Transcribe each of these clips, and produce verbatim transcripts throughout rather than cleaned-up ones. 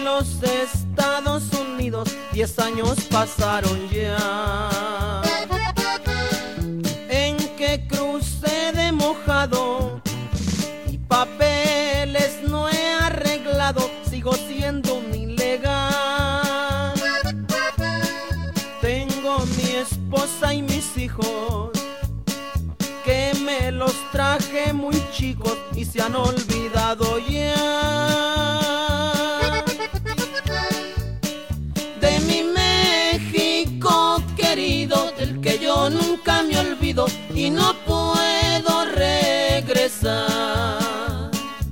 los Estados Unidos, diez años pasaron ya, en que crucé de mojado y papeles no he arreglado, sigo siendo un ilegal. Tengo mi esposa y mis hijos, que me los traje muy chicos y se han olvidado ya de mi México querido, del que yo nunca me olvido y no puedo regresar.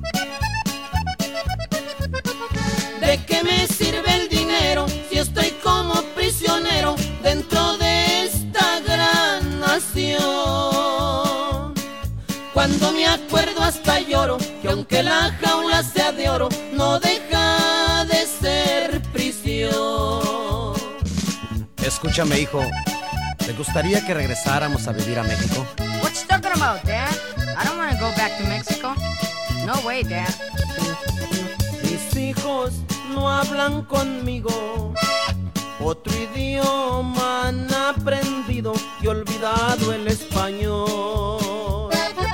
¿De qué me sirve el dinero si estoy como prisionero dentro de esta gran nación? Cuando me acuerdo hasta lloro, que aunque la jaula sea de oro, no deja de ser prisión. Escúchame, hijo, ¿te gustaría que regresáramos a vivir a México? What you talking about, Dad? I don't want to go back to Mexico. No way, Dad. Mis hijos no hablan conmigo, otro idioma han aprendido y olvidado el español.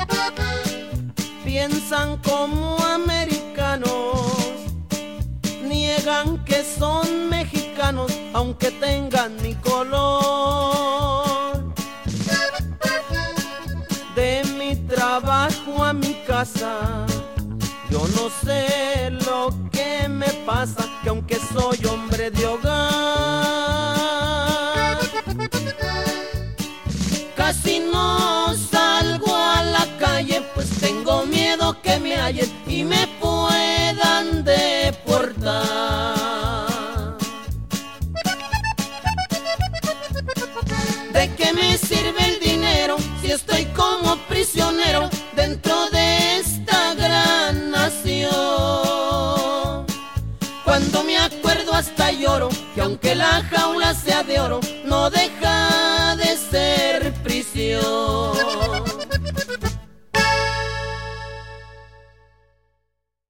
Piensan como americanos, niegan que son mexicanos, aunque tengan mi color. De mi trabajo a mi casa, yo no sé lo que me pasa, que aunque soy hombre de hogar, casi no salgo a la calle, pues tengo miedo que me hallen y me puedan deportar. ¿De qué me sirve el dinero si estoy como prisionero dentro de esta gran nación? Cuando me acuerdo hasta lloro, que aunque la jaula sea de oro,